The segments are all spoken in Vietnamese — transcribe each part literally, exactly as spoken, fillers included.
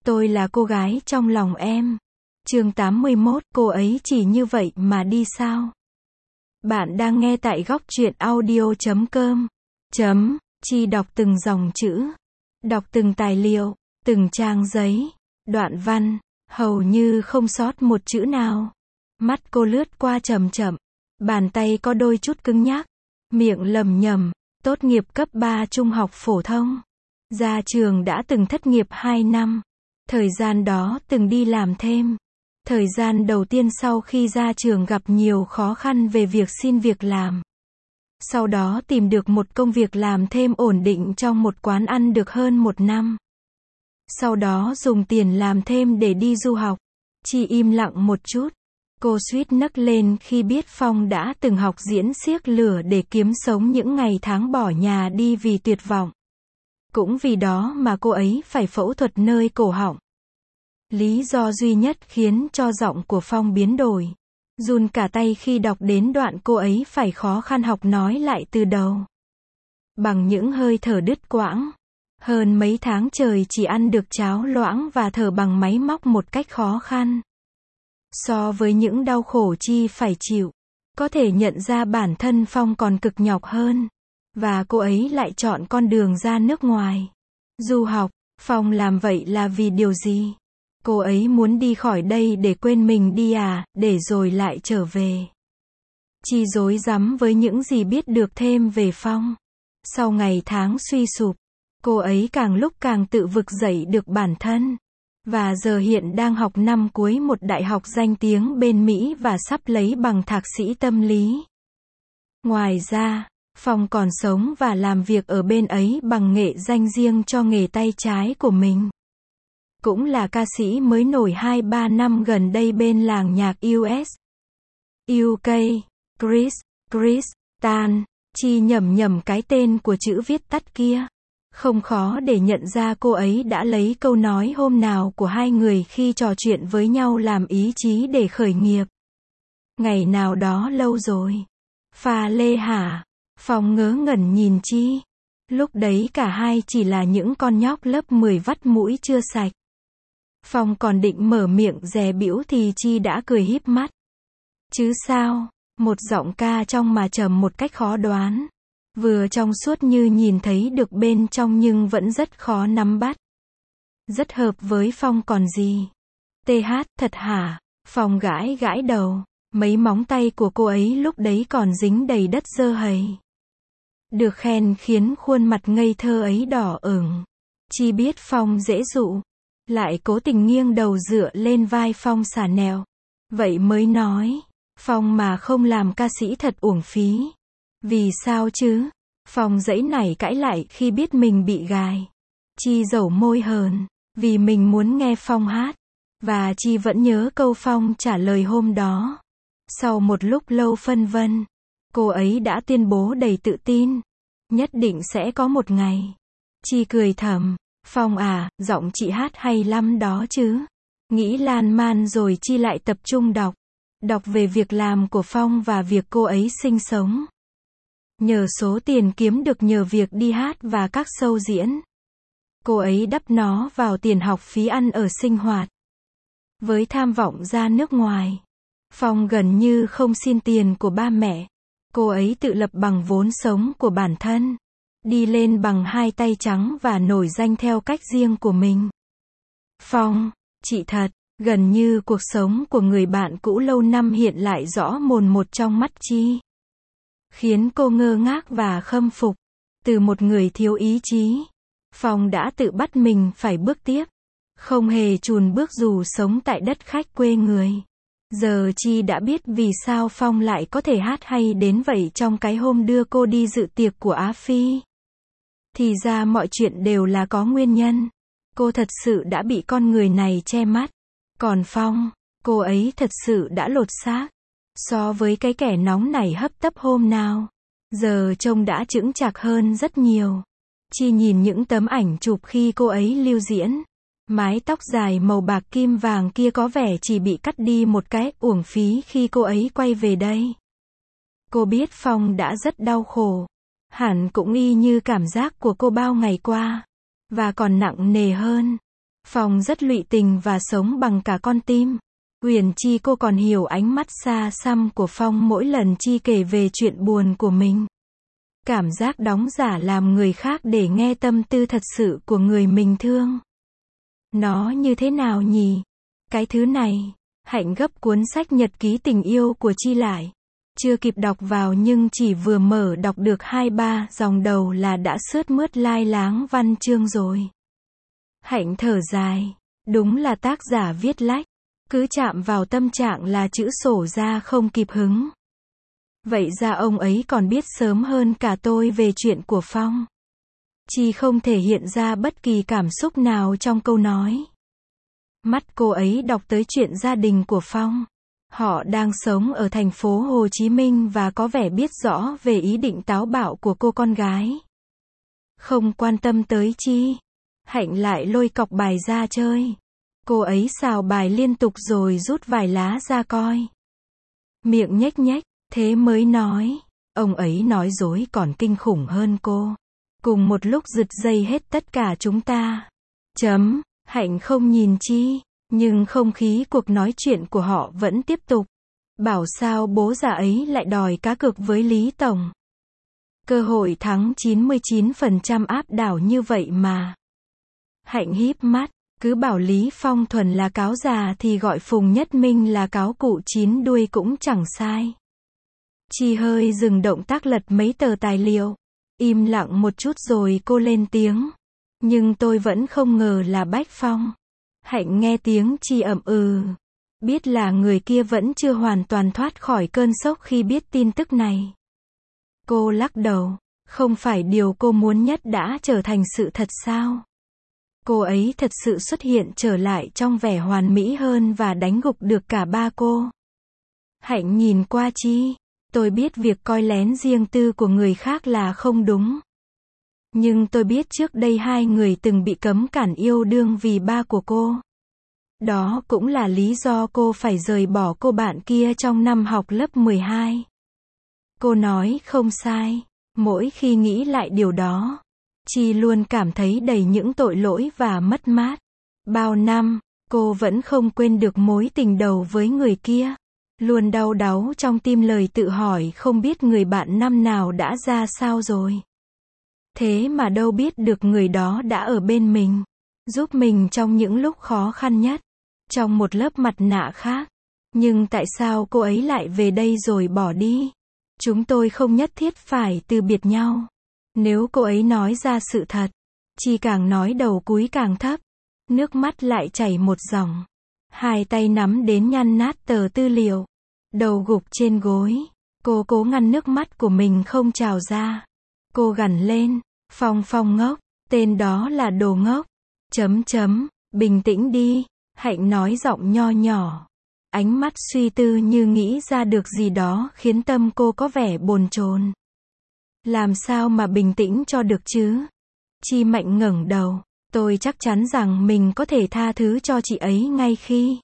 Tôi là cô gái trong lòng em. Chương tám mươi mốt, cô ấy chỉ như vậy mà đi sao? Bạn đang nghe tại góc truyện audio chấm com. Chấm, Chi đọc từng dòng chữ, đọc từng tài liệu, từng trang giấy, đoạn văn, hầu như không sót một chữ nào. Mắt cô lướt qua chậm chậm, bàn tay có đôi chút cứng nhắc, miệng lầm nhầm, tốt nghiệp cấp ba trung học phổ thông. Ra trường đã từng thất nghiệp hai năm. Thời gian đó từng đi làm thêm. Thời gian đầu tiên sau khi ra trường gặp nhiều khó khăn về việc xin việc làm. Sau đó tìm được một công việc làm thêm ổn định trong một quán ăn được hơn một năm. Sau đó dùng tiền làm thêm để đi du học. Chi im lặng một chút. Cô suýt nấc lên khi biết Phong đã từng học diễn xiếc lửa để kiếm sống những ngày tháng bỏ nhà đi vì tuyệt vọng. Cũng vì đó mà cô ấy phải phẫu thuật nơi cổ họng. Lý do duy nhất khiến cho giọng của Phong biến đổi. Run cả tay khi đọc đến đoạn cô ấy phải khó khăn học nói lại từ đầu. Bằng những hơi thở đứt quãng. Hơn mấy tháng trời chỉ ăn được cháo loãng và thở bằng máy móc một cách khó khăn. So với những đau khổ Chi phải chịu, có thể nhận ra bản thân Phong còn cực nhọc hơn. Và cô ấy lại chọn con đường ra nước ngoài. Du học, Phong làm vậy là vì điều gì? Cô ấy muốn đi khỏi đây để quên mình đi à, để rồi lại trở về. Chi rối rắm với những gì biết được thêm về Phong. Sau ngày tháng suy sụp, cô ấy càng lúc càng tự vực dậy được bản thân. Và giờ hiện đang học năm cuối một đại học danh tiếng bên Mỹ và sắp lấy bằng thạc sĩ tâm lý. Ngoài ra, Phong còn sống và làm việc ở bên ấy bằng nghệ danh riêng cho nghề tay trái của mình. Cũng là ca sĩ mới nổi hai ba năm gần đây bên làng nhạc u ét, u ca, Chris, Chris, Tan. Chi nhẩm nhẩm cái tên của chữ viết tắt kia. Không khó để nhận ra cô ấy đã lấy câu nói hôm nào của hai người khi trò chuyện với nhau làm ý chí để khởi nghiệp. Ngày nào đó lâu rồi. Pha lê hả? Phong ngớ ngẩn nhìn Chi. Lúc đấy cả hai chỉ là những con nhóc lớp mười vắt mũi chưa sạch. Phong còn định mở miệng dè bĩu thì Chi đã cười híp mắt. Chứ sao? Một giọng ca trong mà trầm một cách khó đoán. Vừa trong suốt như nhìn thấy được bên trong nhưng vẫn rất khó nắm bắt. Rất hợp với Phong còn gì. tê hát, thật hả? Phong gãi gãi đầu. Mấy móng tay của cô ấy lúc đấy còn dính đầy đất dơ hầy. Được khen khiến khuôn mặt ngây thơ ấy đỏ ửng. Chi biết Phong dễ dụ. Lại cố tình nghiêng đầu dựa lên vai Phong xả nẹo. Vậy mới nói. Phong mà không làm ca sĩ thật uổng phí. Vì sao chứ? Phong giãy nảy cãi lại khi biết mình bị gài. Chi dẩu môi hờn. Vì mình muốn nghe Phong hát. Và Chi vẫn nhớ câu Phong trả lời hôm đó. Sau một lúc lâu phân vân, cô ấy đã tuyên bố đầy tự tin. Nhất định sẽ có một ngày. Chi cười thầm. Phong à, giọng chị hát hay lắm đó chứ. Nghĩ lan man rồi Chi lại tập trung đọc. Đọc về việc làm của Phong và việc cô ấy sinh sống. Nhờ số tiền kiếm được nhờ việc đi hát và các show diễn. Cô ấy đắp nó vào tiền học phí ăn ở sinh hoạt. Với tham vọng ra nước ngoài, Phong gần như không xin tiền của ba mẹ. Cô ấy tự lập bằng vốn sống của bản thân. Đi lên bằng hai tay trắng và nổi danh theo cách riêng của mình. Phong, chị thật, gần như cuộc sống của người bạn cũ lâu năm hiện lại rõ mồn một trong mắt Chi. Khiến cô ngơ ngác và khâm phục. Từ một người thiếu ý chí, Phong đã tự bắt mình phải bước tiếp. Không hề chùn bước dù sống tại đất khách quê người. Giờ Chi đã biết vì sao Phong lại có thể hát hay đến vậy trong cái hôm đưa cô đi dự tiệc của Á Phi. Thì ra mọi chuyện đều là có nguyên nhân. Cô thật sự đã bị con người này che mắt. Còn Phong, cô ấy thật sự đã lột xác. So với cái kẻ nóng nảy hấp tấp hôm nào, giờ trông đã chững chạc hơn rất nhiều. Chi nhìn những tấm ảnh chụp khi cô ấy lưu diễn. Mái tóc dài màu bạc kim vàng kia có vẻ chỉ bị cắt đi một cái, uổng phí khi cô ấy quay về đây. Cô biết Phong đã rất đau khổ. Hẳn cũng y như cảm giác của cô bao ngày qua. Và còn nặng nề hơn. Phong rất lụy tình và sống bằng cả con tim. Huyền Chi cô còn hiểu ánh mắt xa xăm của Phong mỗi lần Chi kể về chuyện buồn của mình. Cảm giác đóng giả làm người khác để nghe tâm tư thật sự của người mình thương. Nó như thế nào nhỉ? Cái thứ này. Hạnh gấp cuốn sách nhật ký tình yêu của Chi lại. Chưa kịp đọc vào nhưng chỉ vừa mở đọc được hai ba dòng đầu là đã sướt mướt lai láng văn chương rồi. Hạnh thở dài. Đúng là tác giả viết lách. Cứ chạm vào tâm trạng là chữ sổ ra không kịp hứng. Vậy ra ông ấy còn biết sớm hơn cả tôi về chuyện của Phong. Chi không thể hiện ra bất kỳ cảm xúc nào trong câu nói. Mắt cô ấy đọc tới chuyện gia đình của Phong. Họ đang sống ở thành phố Hồ Chí Minh và có vẻ biết rõ về ý định táo bạo của cô con gái. Không quan tâm tới Chi. Hạnh lại lôi cọc bài ra chơi. Cô ấy xào bài liên tục rồi rút vài lá ra coi. Miệng nhếch nhếch, thế mới nói. Ông ấy nói dối còn kinh khủng hơn cô. Cùng một lúc giật dây hết tất cả chúng ta. Chấm. Hạnh không nhìn Chi. Nhưng không khí cuộc nói chuyện của họ vẫn tiếp tục. Bảo sao bố già ấy lại đòi cá cược với Lý Tổng. Cơ hội thắng chín mươi chín phần trăm áp đảo như vậy mà. Hạnh híp mắt. Cứ bảo Lý Phong thuần là cáo già thì gọi Phùng Nhất Minh là cáo cụ chín đuôi cũng chẳng sai. Chi hơi dừng động tác lật mấy tờ tài liệu. Im lặng một chút rồi cô lên tiếng. Nhưng tôi vẫn không ngờ là Bách Phong. Hạnh nghe tiếng Chi ậm ừ. Biết là người kia vẫn chưa hoàn toàn thoát khỏi cơn sốc khi biết tin tức này. Cô lắc đầu. Không phải điều cô muốn nhất đã trở thành sự thật sao? Cô ấy thật sự xuất hiện trở lại trong vẻ hoàn mỹ hơn và đánh gục được cả ba cô. Hạnh nhìn qua Chi. Tôi biết việc coi lén riêng tư của người khác là không đúng. Nhưng tôi biết trước đây hai người từng bị cấm cản yêu đương vì ba của cô. Đó cũng là lý do cô phải rời bỏ cô bạn kia trong năm học lớp mười hai. Cô nói không sai. Mỗi khi nghĩ lại điều đó, Chi luôn cảm thấy đầy những tội lỗi và mất mát. Bao năm, cô vẫn không quên được mối tình đầu với người kia. Luôn đau đáu trong tim lời tự hỏi không biết người bạn năm nào đã ra sao rồi. Thế mà đâu biết được người đó đã ở bên mình, giúp mình trong những lúc khó khăn nhất, trong một lớp mặt nạ khác. Nhưng tại sao cô ấy lại về đây rồi bỏ đi? Chúng tôi không nhất thiết phải từ biệt nhau. Nếu cô ấy nói ra sự thật, Chi càng nói đầu cúi càng thấp. Nước mắt lại chảy một dòng. Hai tay nắm đến nhăn nát tờ tư liệu. Đầu gục trên gối. Cô cố ngăn nước mắt của mình không trào ra. Cô gằn lên. Phong Phong ngốc. Tên đó là đồ ngốc. Chấm chấm. Bình tĩnh đi. Hạnh nói giọng nho nhỏ. Ánh mắt suy tư như nghĩ ra được gì đó khiến tâm cô có vẻ bồn chồn. Làm sao mà bình tĩnh cho được chứ? Chi Mạnh ngẩng đầu. Tôi chắc chắn rằng mình có thể tha thứ cho chị ấy ngay khi.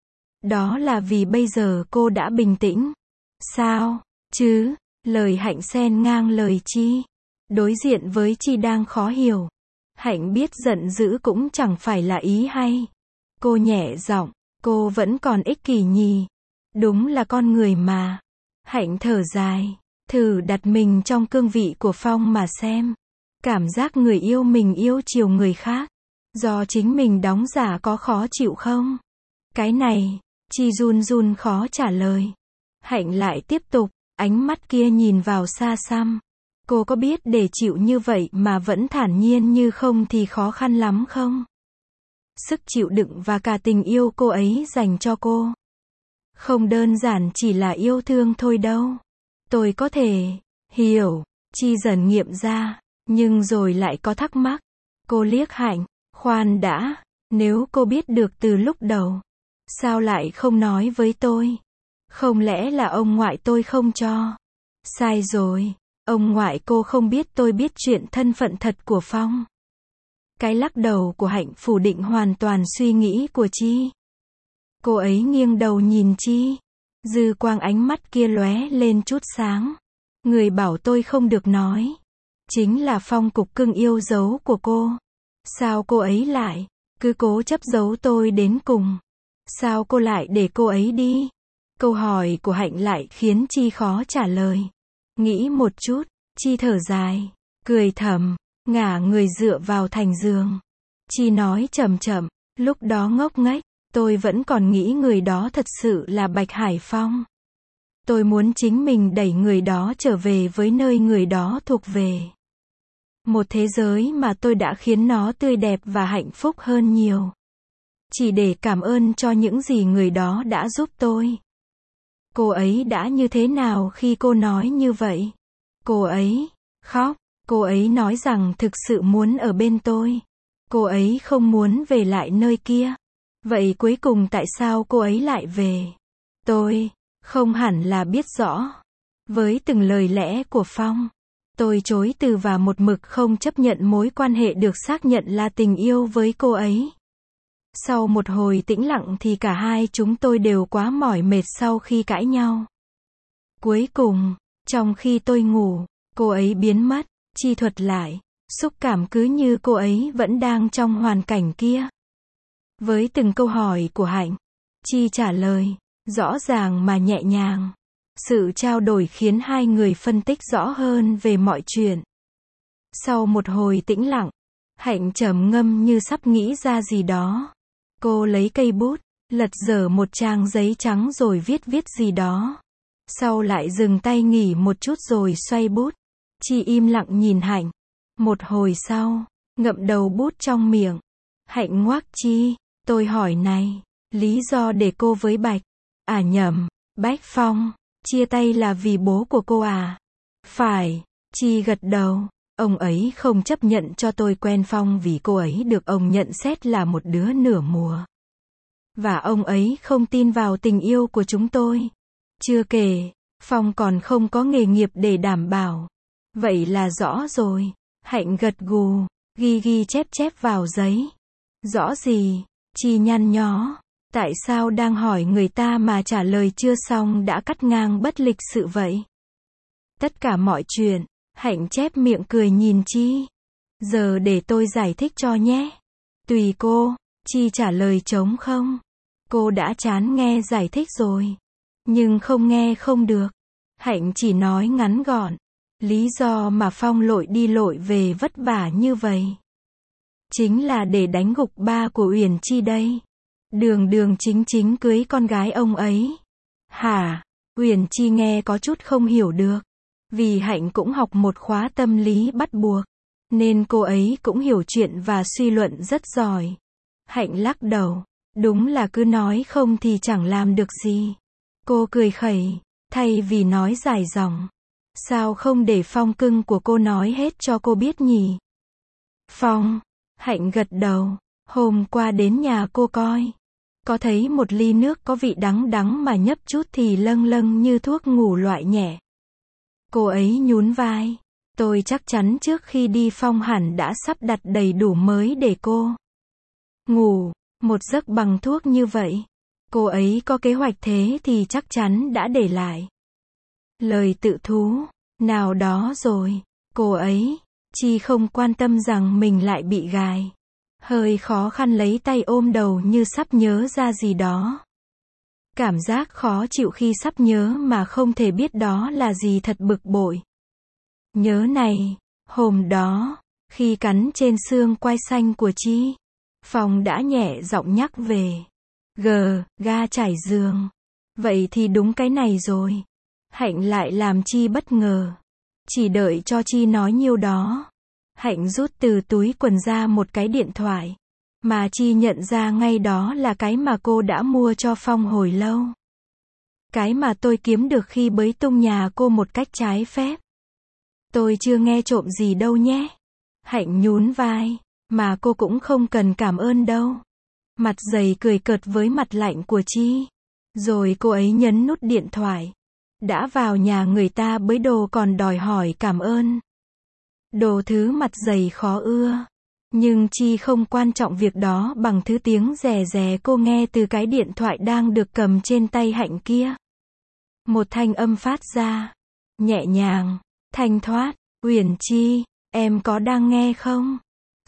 Đó là vì bây giờ cô đã bình tĩnh. Sao? Chứ? Lời Hạnh xen ngang lời Chi. Đối diện với Chi đang khó hiểu. Hạnh biết giận dữ cũng chẳng phải là ý hay. Cô nhẹ giọng. Cô vẫn còn ích kỷ nhỉ? Đúng là con người mà. Hạnh thở dài. Thử đặt mình trong cương vị của Phong mà xem. Cảm giác người yêu mình yêu chiều người khác. Do chính mình đóng giả có khó chịu không? Cái này, Chi run run khó trả lời. Hạnh lại tiếp tục, ánh mắt kia nhìn vào xa xăm. Cô có biết để chịu như vậy mà vẫn thản nhiên như không thì khó khăn lắm không? Sức chịu đựng và cả tình yêu cô ấy dành cho cô. Không đơn giản chỉ là yêu thương thôi đâu. Tôi có thể hiểu. Chi dần nghiệm ra. Nhưng rồi lại có thắc mắc. Cô liếc Hạnh. Khoan đã. Nếu cô biết được từ lúc đầu. Sao lại không nói với tôi? Không lẽ là ông ngoại tôi không cho? Sai rồi. Ông ngoại cô không biết tôi biết chuyện thân phận thật của Phong. Cái lắc đầu của Hạnh phủ định hoàn toàn suy nghĩ của Chi. Cô ấy nghiêng đầu nhìn Chi. Dư quang ánh mắt kia lóe lên chút sáng. Người bảo tôi không được nói. Chính là Phong cục cưng yêu dấu của cô. Sao cô ấy lại? cứ cố chấp giấu tôi đến cùng. Sao cô lại để cô ấy đi? Câu hỏi của Hạnh lại khiến Chi khó trả lời. Nghĩ một chút, Chi thở dài, cười thầm, ngả người dựa vào thành giường. Chi nói chậm chậm, lúc đó ngốc nghếch, tôi vẫn còn nghĩ người đó thật sự là Bạch Hải Phong. Tôi muốn chính mình đẩy người đó trở về với nơi người đó thuộc về. Một thế giới mà tôi đã khiến nó tươi đẹp và hạnh phúc hơn nhiều. Chỉ để cảm ơn cho những gì người đó đã giúp tôi. Cô ấy đã như thế nào khi cô nói như vậy? Cô ấy khóc, cô ấy nói rằng thực sự muốn ở bên tôi. Cô ấy không muốn về lại nơi kia. Vậy cuối cùng tại sao cô ấy lại về? Tôi không hẳn là biết rõ. Với từng lời lẽ của Phong, tôi chối từ và một mực không chấp nhận mối quan hệ được xác nhận là tình yêu với cô ấy. Sau một hồi tĩnh lặng thì cả hai chúng tôi đều quá mỏi mệt sau khi cãi nhau. Cuối cùng, trong khi tôi ngủ, cô ấy biến mất. Chi thuật lại, xúc cảm cứ như cô ấy vẫn đang trong hoàn cảnh kia. Với từng câu hỏi của Hạnh, Chi trả lời, rõ ràng mà nhẹ nhàng. Sự trao đổi khiến hai người phân tích rõ hơn về mọi chuyện. Sau một hồi tĩnh lặng, Hạnh trầm ngâm như sắp nghĩ ra gì đó. Cô lấy cây bút, lật dở một trang giấy trắng rồi viết viết gì đó. Sau lại dừng tay nghỉ một chút rồi xoay bút. Chi im lặng nhìn Hạnh. Một hồi sau, ngậm đầu bút trong miệng. Hạnh ngoác Chi, tôi hỏi này, lý do để cô với Bạch, à nhầm, Bách Phong, chia tay là vì bố của cô à? Phải, Chi gật đầu, ông ấy không chấp nhận cho tôi quen Phong vì cô ấy được ông nhận xét là một đứa nửa mùa. Và ông ấy không tin vào tình yêu của chúng tôi. Chưa kể, Phong còn không có nghề nghiệp để đảm bảo. Vậy là rõ rồi. Hạnh gật gù, ghi ghi chép chép vào giấy. Rõ gì? Chi nhăn nhó. Tại sao đang hỏi người ta mà trả lời chưa xong đã cắt ngang bất lịch sự vậy? Tất cả mọi chuyện, Hạnh chép miệng cười nhìn Chi. Giờ để tôi giải thích cho nhé. Tùy cô, Chi trả lời trống không. Cô đã chán nghe giải thích rồi. Nhưng không nghe không được. Hạnh chỉ nói ngắn gọn. Lý do mà Phong lội đi lội về vất vả như vậy chính là để đánh gục ba của Uyển Chi đây. Đường đường chính chính cưới con gái ông ấy. Hả? Uyển Chi nghe có chút không hiểu được. Vì Hạnh cũng học một khóa tâm lý bắt buộc, nên cô ấy cũng hiểu chuyện và suy luận rất giỏi. Hạnh lắc đầu. Đúng là cứ nói không thì chẳng làm được gì. Cô cười khẩy, thay vì nói dài dòng. Sao không để Phong cưng của cô nói hết cho cô biết nhỉ? Phong, Hạnh gật đầu, hôm qua đến nhà cô coi. Có thấy một ly nước có vị đắng đắng mà nhấp chút thì lâng lâng như thuốc ngủ loại nhẹ. Cô ấy nhún vai. Tôi chắc chắn trước khi đi Phong hẳn đã sắp đặt đầy đủ mới để cô ngủ một giấc bằng thuốc như vậy. Cô ấy có kế hoạch thế thì chắc chắn đã để lại lời tự thú nào đó rồi. Cô ấy, Chi không quan tâm rằng mình lại bị gài. Hơi khó khăn lấy tay ôm đầu như sắp nhớ ra gì đó. Cảm giác khó chịu khi sắp nhớ mà không thể biết đó là gì thật bực bội. Nhớ này, hôm đó, khi cắn trên xương quai xanh của Chi, Phong đã nhẹ giọng nhắc về. Gờ, ga trải giường. Vậy thì đúng cái này rồi. Hạnh lại làm Chi bất ngờ. Chỉ đợi cho Chi nói nhiêu đó. Hạnh rút từ túi quần ra một cái điện thoại. Mà Chi nhận ra ngay đó là cái mà cô đã mua cho Phong hồi lâu. Cái mà tôi kiếm được khi bới tung nhà cô một cách trái phép. Tôi chưa nghe trộm gì đâu nhé. Hạnh nhún vai. Mà cô cũng không cần cảm ơn đâu. Mặt dày cười cợt với mặt lạnh của Chi. Rồi cô ấy nhấn nút điện thoại. Đã vào nhà người ta bới đồ còn đòi hỏi cảm ơn. Đồ thứ mặt dày khó ưa. Nhưng Chi không quan trọng việc đó bằng thứ tiếng rè rè cô nghe từ cái điện thoại đang được cầm trên tay Hạnh kia. Một thanh âm phát ra. Nhẹ nhàng, thanh thoát. Uyển Chi, em có đang nghe không?